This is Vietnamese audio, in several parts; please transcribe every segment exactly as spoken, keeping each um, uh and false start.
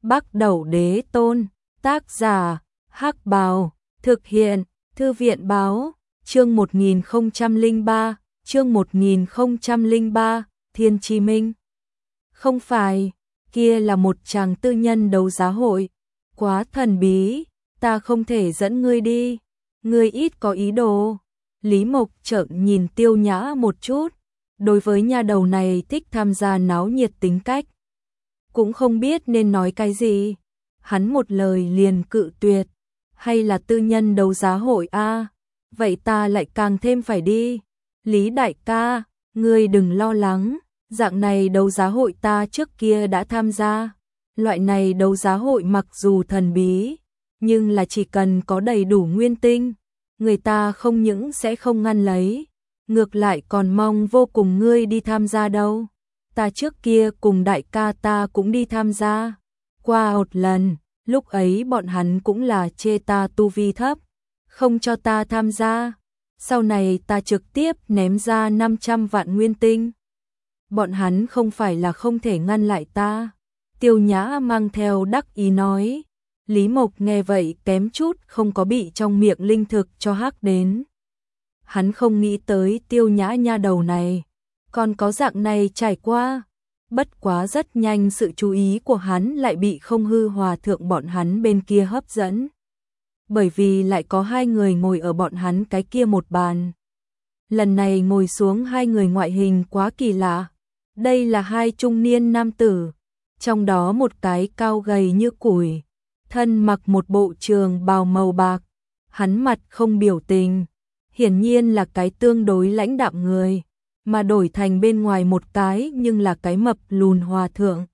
Bắc Đẩu Đế Tôn, tác giả, Hắc Bào, thực hiện, Thư viện Báo, chương một nghìn không trăm lẻ ba, chương một nghìn không trăm lẻ ba, Thiên Chi Minh. Không phải, kia là một chàng tư nhân đấu giá hội, quá thần bí, ta không thể dẫn ngươi đi, ngươi ít có ý đồ. Lý Mộc trợn nhìn Tiêu Nhã một chút, đối với nha đầu này thích tham gia náo nhiệt tính cách. Cũng không biết nên nói cái gì, hắn một lời liền cự tuyệt, hay là tư nhân đấu giá hội a? À? Vậy ta lại càng thêm phải đi. Lý đại ca, ngươi đừng lo lắng, dạng này đấu giá hội ta trước kia đã tham gia. Loại này đấu giá hội mặc dù thần bí, nhưng là chỉ cần có đầy đủ nguyên tinh, người ta không những sẽ không ngăn lấy, ngược lại còn mong vô cùng ngươi đi tham gia đâu. Ta trước kia cùng đại ca ta cũng đi tham gia qua một lần, lúc ấy bọn hắn cũng là chê ta tu vi thấp, không cho ta tham gia. Sau này ta trực tiếp ném ra năm trăm vạn nguyên tinh. Bọn hắn không phải là không thể ngăn lại ta. Tiêu Nhã mang theo đắc ý nói. Lý Mộc nghe vậy kém chút không có bị trong miệng linh thực cho hắc đến. Hắn không nghĩ tới Tiêu Nhã nha đầu này còn có dạng này trải qua. Bất quá rất nhanh sự chú ý của hắn lại bị Không Hư Hòa Thượng bọn hắn bên kia hấp dẫn. Bởi vì lại có hai người ngồi ở bọn hắn cái kia một bàn. Lần này ngồi xuống hai người ngoại hình quá kỳ lạ. Đây là hai trung niên nam tử, trong đó một cái cao gầy như củi, thân mặc một bộ trường bào màu bạc, hắn mặt không biểu tình, hiển nhiên là cái tương đối lãnh đạm người, mà đổi thành bên ngoài một cái nhưng là cái mập lùn hòa thượng.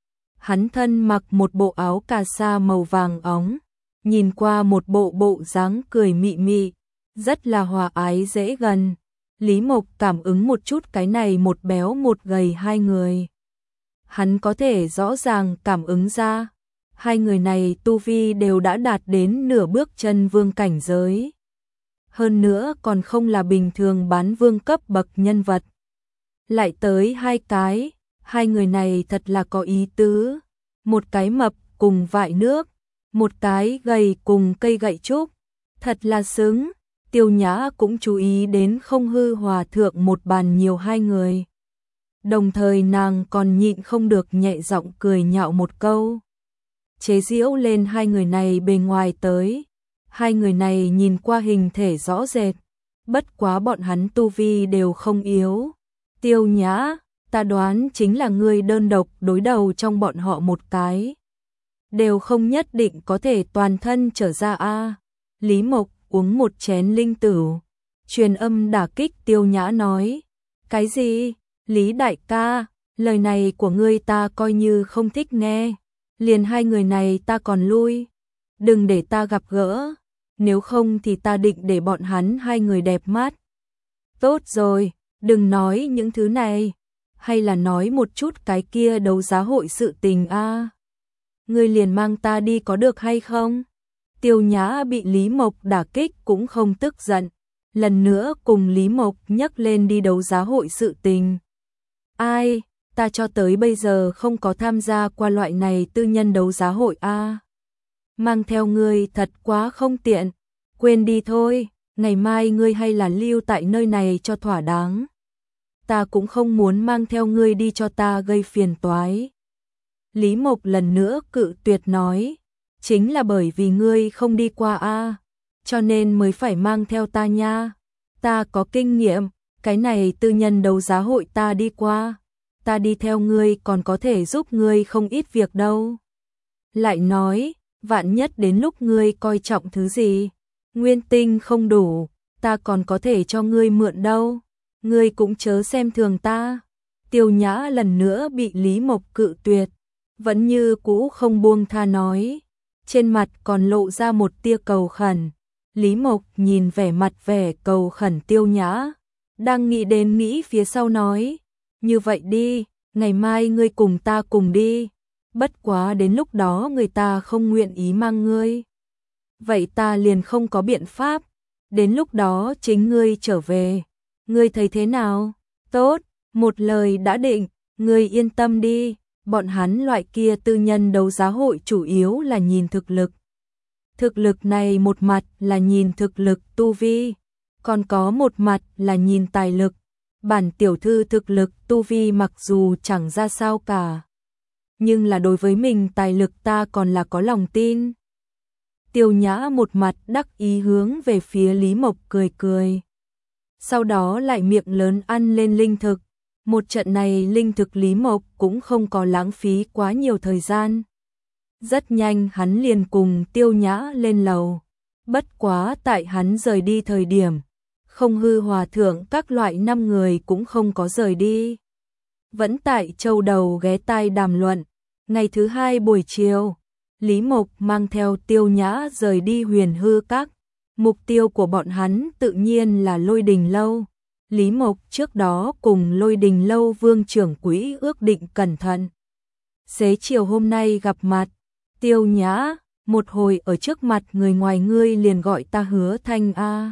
Hắn thân mặc một bộ áo cà sa màu vàng óng, nhìn qua một bộ bộ dáng cười mị mị, rất là hòa ái dễ gần. Lý Mộc cảm ứng một chút cái này một béo một gầy hai người. Hắn có thể rõ ràng cảm ứng ra, hai người này tu vi đều đã đạt đến nửa bước chân vương cảnh giới. Hơn nữa còn không là bình thường bán vương cấp bậc nhân vật. Lại tới hai cái, hai người này thật là có ý tứ. Một cái mập cùng vại nước, một cái gầy cùng cây gậy trúc, thật là xứng. Tiêu Nhã cũng chú ý đến Không Hư Hòa Thượng một bàn nhiều hai người. Đồng thời nàng còn nhịn không được nhẹ giọng cười nhạo một câu. Chế giễu lên hai người này bề ngoài tới. Hai người này nhìn qua hình thể rõ rệt, bất quá bọn hắn tu vi đều không yếu. Tiêu Nhã, ta đoán chính là ngươi đơn độc đối đầu trong bọn họ một cái. Đều không nhất định có thể toàn thân trở ra a. Lý Mộc uống một chén linh tửu, truyền âm đả kích Tiêu Nhã nói. Cái gì? Lý đại ca, lời này của ngươi ta coi như không thích nghe. Liền hai người này ta còn lui. Đừng để ta gặp gỡ, nếu không thì ta định để bọn hắn hai người đẹp mắt. Tốt rồi, đừng nói những thứ này, hay là nói một chút cái kia đấu giá hội sự tình a. Ngươi liền mang ta đi có được hay không? Tiêu Nhã bị Lý Mộc đả kích cũng không tức giận, lần nữa cùng Lý Mộc nhắc lên đi đấu giá hội sự tình. Ai, ta cho tới bây giờ không có tham gia qua loại này tư nhân đấu giá hội a. Mang theo ngươi thật quá không tiện, quên đi thôi, ngày mai ngươi hay là lưu tại nơi này cho thỏa đáng. Ta cũng không muốn mang theo ngươi đi cho ta gây phiền toái. Lý Mộc lần nữa cự tuyệt nói. Chính là bởi vì ngươi không đi qua a, cho nên mới phải mang theo ta nha. Ta có kinh nghiệm, cái này tư nhân đấu giá hội ta đi qua, ta đi theo ngươi còn có thể giúp ngươi không ít việc đâu. Lại nói, vạn nhất đến lúc ngươi coi trọng thứ gì, nguyên tinh không đủ, ta còn có thể cho ngươi mượn đâu. Ngươi cũng chớ xem thường ta. Tiêu Nhã lần nữa bị Lý Mộc cự tuyệt, vẫn như cũ không buông tha nói. Trên mặt còn lộ ra một tia cầu khẩn. Lý Mộc nhìn vẻ mặt vẻ cầu khẩn Tiêu Nhã, đang nghĩ đến nghĩ phía sau nói. Như vậy đi, ngày mai ngươi cùng ta cùng đi. Bất quá đến lúc đó người ta không nguyện ý mang ngươi. Vậy ta liền không có biện pháp. Đến lúc đó chính ngươi trở về. Ngươi thấy thế nào? Tốt, một lời đã định, ngươi yên tâm đi. bọn hắn loại kia tư nhân đấu giá hội chủ yếu là nhìn thực lực. Thực lực này một mặt là nhìn thực lực tu vi, còn có một mặt là nhìn tài lực. Bản tiểu thư thực lực tu vi mặc dù chẳng ra sao cả, nhưng là đối với mình tài lực ta còn là có lòng tin. Tiêu Nhã một mặt đắc ý hướng về phía Lý Mộc cười cười. Sau đó lại miệng lớn ăn lên linh thực. Một trận này linh thực Lý Mộc cũng không có lãng phí quá nhiều thời gian. Rất nhanh hắn liền cùng Tiêu Nhã lên lầu. Bất quá tại hắn rời đi thời điểm, Không Hư Hòa Thượng các loại năm người cũng không có rời đi. Vẫn tại châu đầu ghé tai đàm luận. Ngày thứ hai buổi chiều, Lý Mộc mang theo Tiêu Nhã rời đi Huyền Hư Các. Mục tiêu của bọn hắn tự nhiên là Lôi Đình Lâu. Lý Mộc trước đó cùng Lôi Đình Lâu vương trưởng quỹ ước định cẩn thận. Xế chiều hôm nay gặp mặt, Tiêu Nhã, một hồi ở trước mặt người ngoài ngươi liền gọi ta Hứa Thanh a.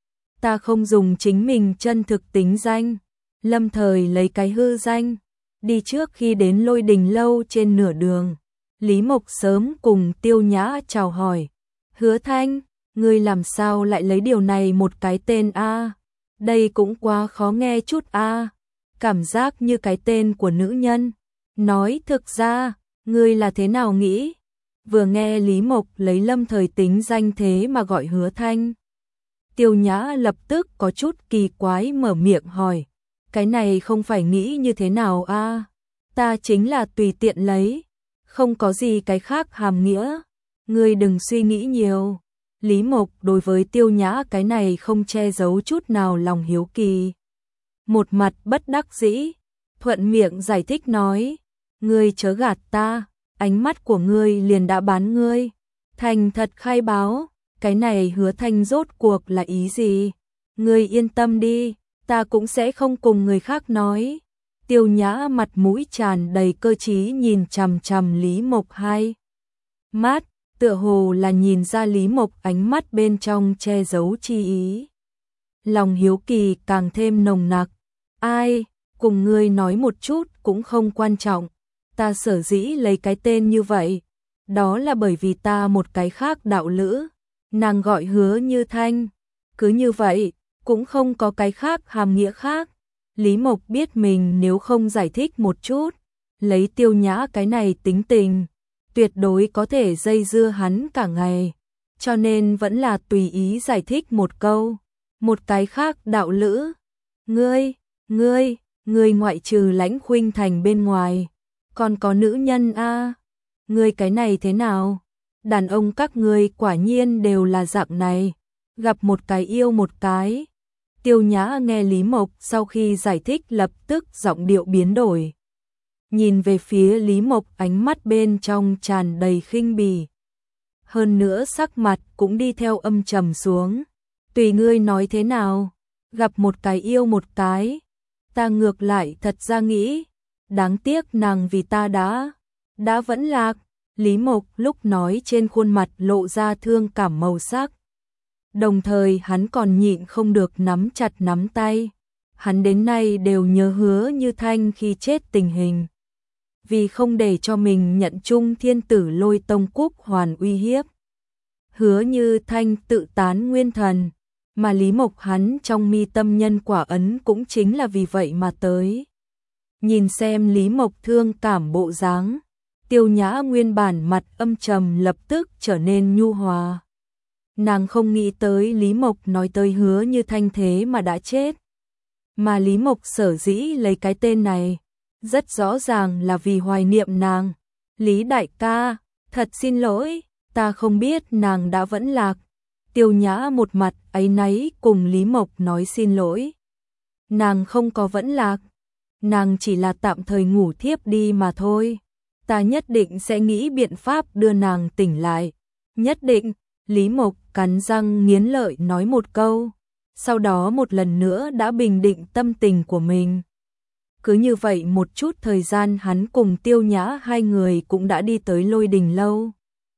Ta không dùng chính mình chân thực tính danh, lâm thời lấy cái hư danh. Đi trước khi đến Lôi Đình Lâu trên nửa đường, Lý Mộc sớm cùng Tiêu Nhã chào hỏi. Hứa Thanh, ngươi làm sao lại lấy điều này một cái tên a? Đây cũng quá khó nghe chút a. Cảm giác như cái tên của nữ nhân. Nói thực ra, ngươi là thế nào nghĩ? Vừa nghe Lý Mộc lấy lâm thời tính danh thế mà gọi Hứa Thanh, Tiêu Nhã lập tức có chút kỳ quái mở miệng hỏi. Cái này không phải nghĩ như thế nào a? Ta chính là tùy tiện lấy, không có gì cái khác hàm nghĩa. Ngươi đừng suy nghĩ nhiều. Lý Mộc đối với Tiêu Nhã cái này không che giấu chút nào lòng hiếu kỳ. Một mặt bất đắc dĩ, thuận miệng giải thích nói. Ngươi chớ gạt ta, ánh mắt của ngươi liền đã bán ngươi. Thành thật khai báo, cái này Hứa Thanh rốt cuộc là ý gì? Ngươi yên tâm đi, ta cũng sẽ không cùng người khác nói. Tiêu Nhã mặt mũi tràn đầy cơ trí nhìn chằm chằm Lý Mộc hai mắt, tựa hồ là nhìn ra Lý Mộc ánh mắt bên trong che giấu chi ý. Lòng hiếu kỳ càng thêm nồng nặc. Ai, cùng ngươi nói một chút cũng không quan trọng. Ta sở dĩ lấy cái tên như vậy, đó là bởi vì ta một cái khác đạo lữ, nàng gọi Hứa Như Thanh. Cứ như vậy, cũng không có cái khác hàm nghĩa khác. Lý Mộc biết mình nếu không giải thích một chút, lấy Tiêu Nhã cái này tính tình, tuyệt đối có thể dây dưa hắn cả ngày, cho nên vẫn là tùy ý giải thích một câu. Một cái khác đạo lữ, ngươi, ngươi, ngươi ngoại trừ Lãnh Khuynh Thành bên ngoài, còn có nữ nhân a? Ngươi cái này thế nào? Đàn ông các ngươi quả nhiên đều là dạng này, gặp một cái yêu một cái. Tiêu Nhã nghe Lý Mộc sau khi giải thích lập tức giọng điệu biến đổi. Nhìn về phía Lý Mộc ánh mắt bên trong tràn đầy khinh bỉ. Hơn nữa sắc mặt cũng đi theo âm trầm xuống. Tùy ngươi nói thế nào, gặp một cái yêu một cái. Ta ngược lại thật ra nghĩ, đáng tiếc nàng vì ta đã, đã vẫn lạc. Lý Mộc lúc nói trên khuôn mặt lộ ra thương cảm màu sắc. Đồng thời hắn còn nhịn không được nắm chặt nắm tay. Hắn đến nay đều nhớ Hứa Như Thanh khi chết tình hình. Vì không để cho mình nhận chung thiên tử Lôi Tông Cúc Hoàn uy hiếp, Hứa Như Thanh tự tán nguyên thần, mà Lý Mộc hắn trong mi tâm nhân quả ấn cũng chính là vì vậy mà tới. Nhìn xem Lý Mộc thương cảm bộ dáng, Tiêu Nhã nguyên bản mặt âm trầm lập tức trở nên nhu hòa. Nàng không nghĩ tới Lý Mộc nói tới Hứa Như Thanh thế mà đã chết. Mà Lý Mộc sở dĩ lấy cái tên này, rất rõ ràng là vì hoài niệm nàng. Lý đại ca, thật xin lỗi, ta không biết nàng đã vẫn lạc. Tiêu Nhã một mặt áy náy cùng Lý Mộc nói xin lỗi. Nàng không có vẫn lạc, nàng chỉ là tạm thời ngủ thiếp đi mà thôi. Ta nhất định sẽ nghĩ biện pháp đưa nàng tỉnh lại. Nhất định. Lý Mộc cắn răng nghiến lợi nói một câu, sau đó một lần nữa đã bình định tâm tình của mình. Cứ như vậy một chút thời gian hắn cùng Tiêu Nhã hai người cũng đã đi tới Lôi Đình Lâu.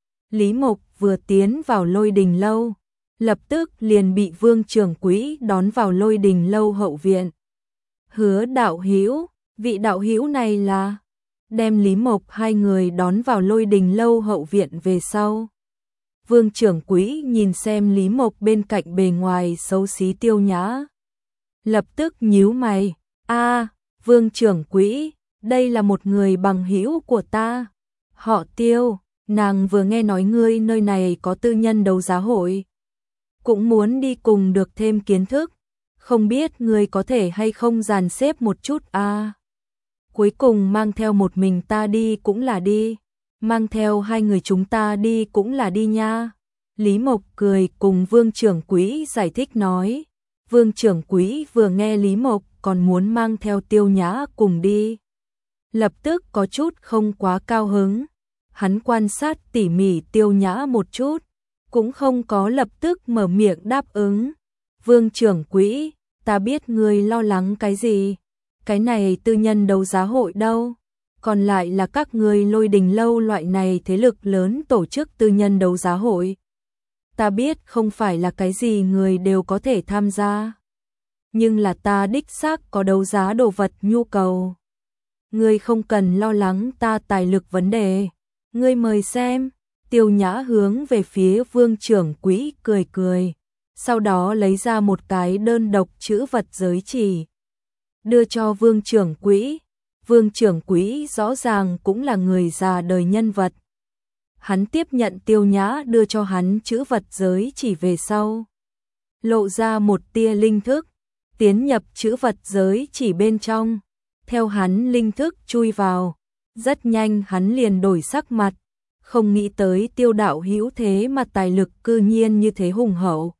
Lý Mộc vừa tiến vào Lôi Đình Lâu, lập tức liền bị Vương trưởng quỹ đón vào Lôi Đình Lâu hậu viện. Hứa đạo hữu, vị đạo hữu này là? đem Lý Mộc hai người đón vào Lôi Đình lâu hậu viện về sau. Vương trưởng quỹ nhìn xem Lý Mộc bên cạnh bề ngoài xấu xí Tiêu Nhã, lập tức nhíu mày, "A, Vương trưởng quỹ, đây là một người bằng hữu của ta, họ Tiêu, nàng vừa nghe nói ngươi nơi này có tư nhân đấu giá hội, cũng muốn đi cùng được thêm kiến thức, không biết ngươi có thể hay không dàn xếp một chút a." Cuối cùng mang theo một mình ta đi cũng là đi, mang theo hai người chúng ta đi cũng là đi nha. Lý Mộc cười cùng Vương trưởng quỹ giải thích nói. Vương trưởng quỹ vừa nghe Lý Mộc còn muốn mang theo Tiêu Nhã cùng đi, lập tức có chút không quá cao hứng. Hắn quan sát tỉ mỉ Tiêu Nhã một chút, cũng không có lập tức mở miệng đáp ứng. Vương trưởng quỹ, ta biết ngươi lo lắng cái gì, cái này tư nhân đấu giá hội đâu, còn lại là các ngươi Lôi Đình lâu loại này thế lực lớn tổ chức tư nhân đấu giá hội. Ta biết không phải là cái gì người đều có thể tham gia, nhưng là ta đích xác có đấu giá đồ vật nhu cầu. Ngươi không cần lo lắng ta tài lực vấn đề, ngươi mời xem. Tiêu Nhã hướng về phía Vương trưởng quỹ cười cười, sau đó lấy ra một cái đơn độc chữ vật giới chỉ, đưa cho Vương trưởng quỹ. Vương trưởng quỹ rõ ràng cũng là người già đời nhân vật. Hắn tiếp nhận Tiêu Nhã đưa cho hắn chữ vật giới chỉ về sau, lộ ra một tia linh thức, tiến nhập chữ vật giới chỉ bên trong. Theo hắn linh thức chui vào, rất nhanh hắn liền đổi sắc mặt, không nghĩ tới Tiêu đạo hữu thế mà tài lực cư nhiên như thế hùng hậu.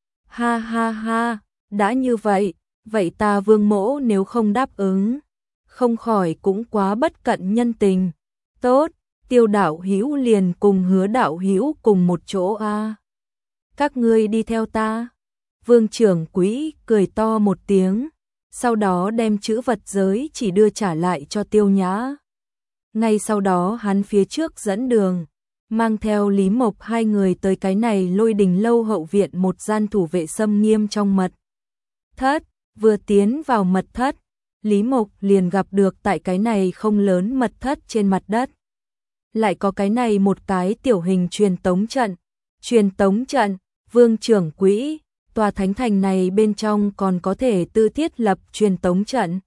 Ha ha ha, đã như vậy, vậy ta Vương mỗ nếu không đáp ứng, không khỏi cũng quá bất cận nhân tình. Tốt, Tiêu đạo hữu liền cùng Hứa đạo hữu cùng một chỗ a. Các ngươi đi theo ta. Vương trưởng quỹ cười to một tiếng, sau đó đem chữ vật giới chỉ đưa trả lại cho Tiêu Nhã. Ngay sau đó hắn phía trước dẫn đường, mang theo Lý Mộc hai người tới cái này Lôi Đình lâu hậu viện một gian thủ vệ xâm nghiêm trong mật thất. Vừa tiến vào mật thất, Lý Mộc liền gặp được tại cái này không lớn mật thất trên mặt đất, lại có cái này một cái tiểu hình truyền tống trận. Truyền tống trận, Vương trưởng quỹ, tòa thánh thành này bên trong còn có thể tự thiết lập truyền tống trận.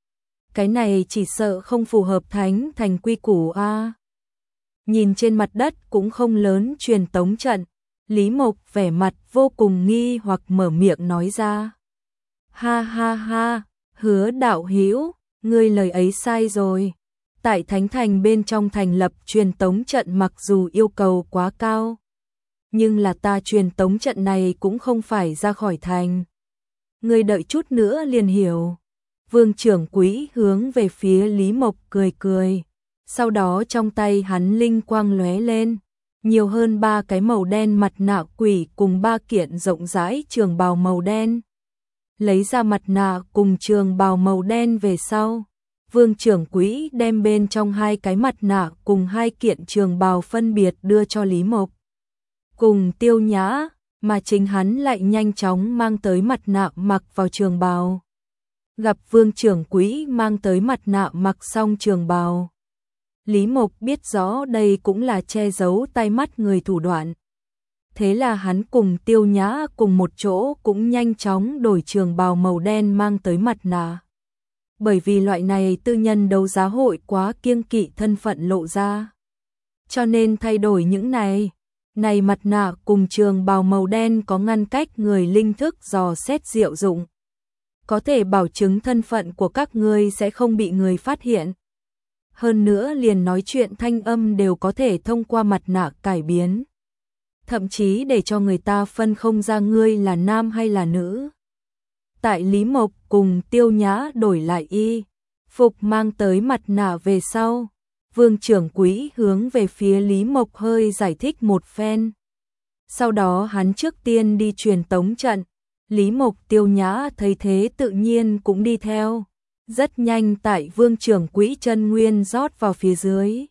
Cái này chỉ sợ không phù hợp thánh thành quy củ a. Nhìn trên mặt đất cũng không lớn truyền tống trận, Lý Mộc vẻ mặt vô cùng nghi hoặc mở miệng nói ra. Ha ha ha, Hứa đạo hữu, ngươi lời ấy sai rồi. Tại thánh thành bên trong thành lập truyền tống trận mặc dù yêu cầu quá cao, nhưng là ta truyền tống trận này cũng không phải ra khỏi thành. Ngươi đợi chút nữa liền hiểu. Vương trưởng quỹ hướng về phía Lý Mộc cười cười, sau đó trong tay hắn linh quang lóe lên, nhiều hơn ba cái màu đen mặt nạ quỷ cùng ba kiện rộng rãi trường bào màu đen. Lấy ra mặt nạ cùng trường bào màu đen về sau, Vương trưởng quỹ đem bên trong hai cái mặt nạ cùng hai kiện trường bào phân biệt đưa cho Lý Mộc cùng Tiêu Nhã, mà chính hắn lại nhanh chóng mang tới mặt nạ mặc vào trường bào. Gặp Vương trưởng quỹ mang tới mặt nạ mặc xong trường bào, Lý Mộc biết rõ đây cũng là che giấu tai mắt người thủ đoạn. Thế là hắn cùng Tiêu Nhã cùng một chỗ cũng nhanh chóng đổi trường bào màu đen mang tới mặt nạ. Bởi vì loại này tư nhân đấu giá hội quá kiêng kỵ thân phận lộ ra, cho nên thay đổi những này. Này mặt nạ cùng trường bào màu đen có ngăn cách người linh thức dò xét diệu dụng, có thể bảo chứng thân phận của các ngươi sẽ không bị người phát hiện. Hơn nữa liền nói chuyện thanh âm đều có thể thông qua mặt nạ cải biến, thậm chí để cho người ta phân không ra ngươi là nam hay là nữ. Tại Lý Mộc cùng Tiêu Nhã đổi lại y phục mang tới mặt nạ về sau, Vương trưởng quỹ hướng về phía Lý Mộc hơi giải thích một phen. Sau đó hắn trước tiên đi truyền tống trận, Lý Mộc Tiêu Nhã thấy thế tự nhiên cũng đi theo. Rất nhanh tại Vương trưởng quỹ chân nguyên rót vào phía dưới,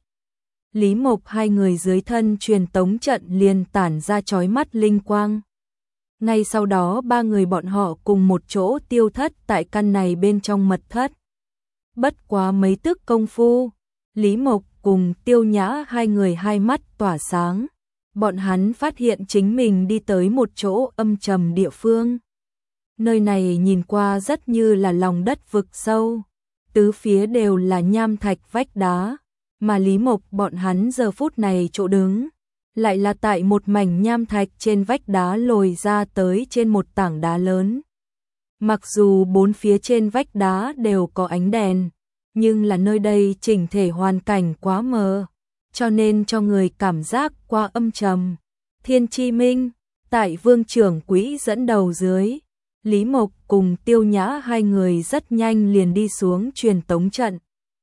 Lý Mộc hai người dưới thân truyền tống trận liền tản ra chói mắt linh quang. Ngay sau đó ba người bọn họ cùng một chỗ tiêu thất tại căn này bên trong mật thất. Bất quá mấy tức công phu, Lý Mộc cùng Tiêu Nhã hai người hai mắt tỏa sáng. Bọn hắn phát hiện chính mình đi tới một chỗ âm trầm địa phương. Nơi này nhìn qua rất như là lòng đất vực sâu. Tứ phía đều là nham thạch vách đá. Mà Lý Mộc bọn hắn giờ phút này chỗ đứng. Lại là tại một mảnh nham thạch trên vách đá lồi ra tới trên một tảng đá lớn. Mặc dù bốn phía trên vách đá đều có ánh đèn, nhưng là nơi đây chỉnh thể hoàn cảnh quá mờ, cho nên cho người cảm giác quá âm trầm. Thiên Chi Minh, tại Vương trưởng quỹ dẫn đầu dưới, Lý Mộc cùng Tiêu Nhã hai người rất nhanh liền đi xuống truyền tống trận.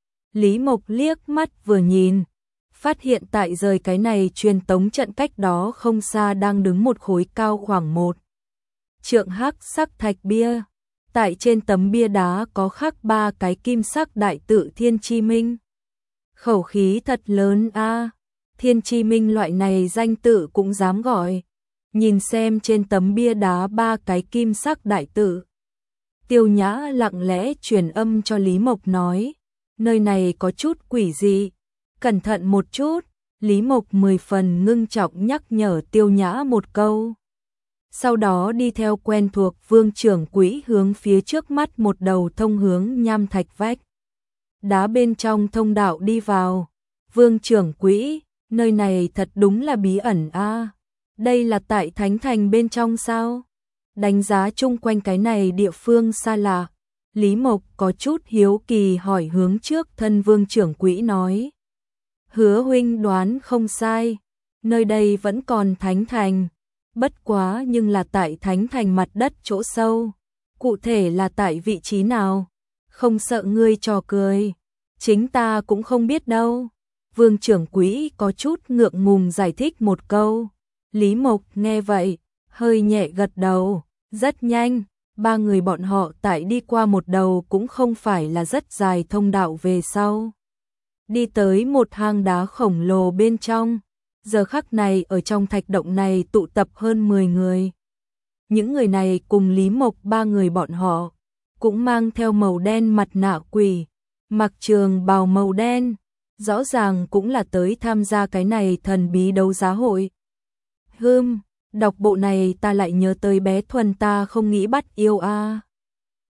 Lý Mộc liếc mắt vừa nhìn, phát hiện tại rời cái này truyền tống trận cách đó không xa đang đứng một khối cao khoảng một trượng hắc sắc thạch bia. Tại trên tấm bia đá có khắc ba cái kim sắc đại tự Thiên Chi Minh. Khẩu khí thật lớn a, Thiên Chi Minh loại này danh tự cũng dám gọi. Nhìn xem trên tấm bia đá ba cái kim sắc đại tự. Tiêu Nhã lặng lẽ truyền âm cho Lý Mộc nói, nơi này có chút quỷ dị, cẩn thận một chút. Lý Mộc mười phần ngưng trọng nhắc nhở Tiêu Nhã một câu. Sau đó đi theo quen thuộc Vương trưởng quỹ hướng phía trước mắt một đầu thông hướng nham thạch vách đá bên trong thông đạo đi vào. Vương trưởng quỹ, nơi này thật đúng là bí ẩn a. Đây là tại Thánh Thành bên trong sao? Đánh giá chung quanh cái này địa phương xa lạ, Lý Mộc có chút hiếu kỳ hỏi hướng trước thân Vương trưởng quỹ nói. Hứa huynh đoán không sai, nơi đây vẫn còn Thánh Thành. Bất quá nhưng là tại Thánh Thành mặt đất chỗ sâu. Cụ thể là tại vị trí nào? Không sợ ngươi trò cười. Chính ta cũng không biết đâu. Vương trưởng quỹ có chút ngượng ngùng giải thích một câu. Lý Mộc nghe vậy, hơi nhẹ gật đầu. Rất nhanh, ba người bọn họ tại đi qua một đầu cũng không phải là rất dài thông đạo về sau. Đi tới một hang đá khổng lồ bên trong. Giờ khắc này ở trong thạch động này tụ tập hơn mười người. Những người này cùng Lý Mộc ba người bọn họ, cũng mang theo màu đen mặt nạ quỷ, mặc trường bào màu đen, rõ ràng cũng là tới tham gia cái này thần bí đấu giá hội. Hừm, đọc bộ này ta lại nhớ tới bé Thuần ta không nghĩ bắt yêu a.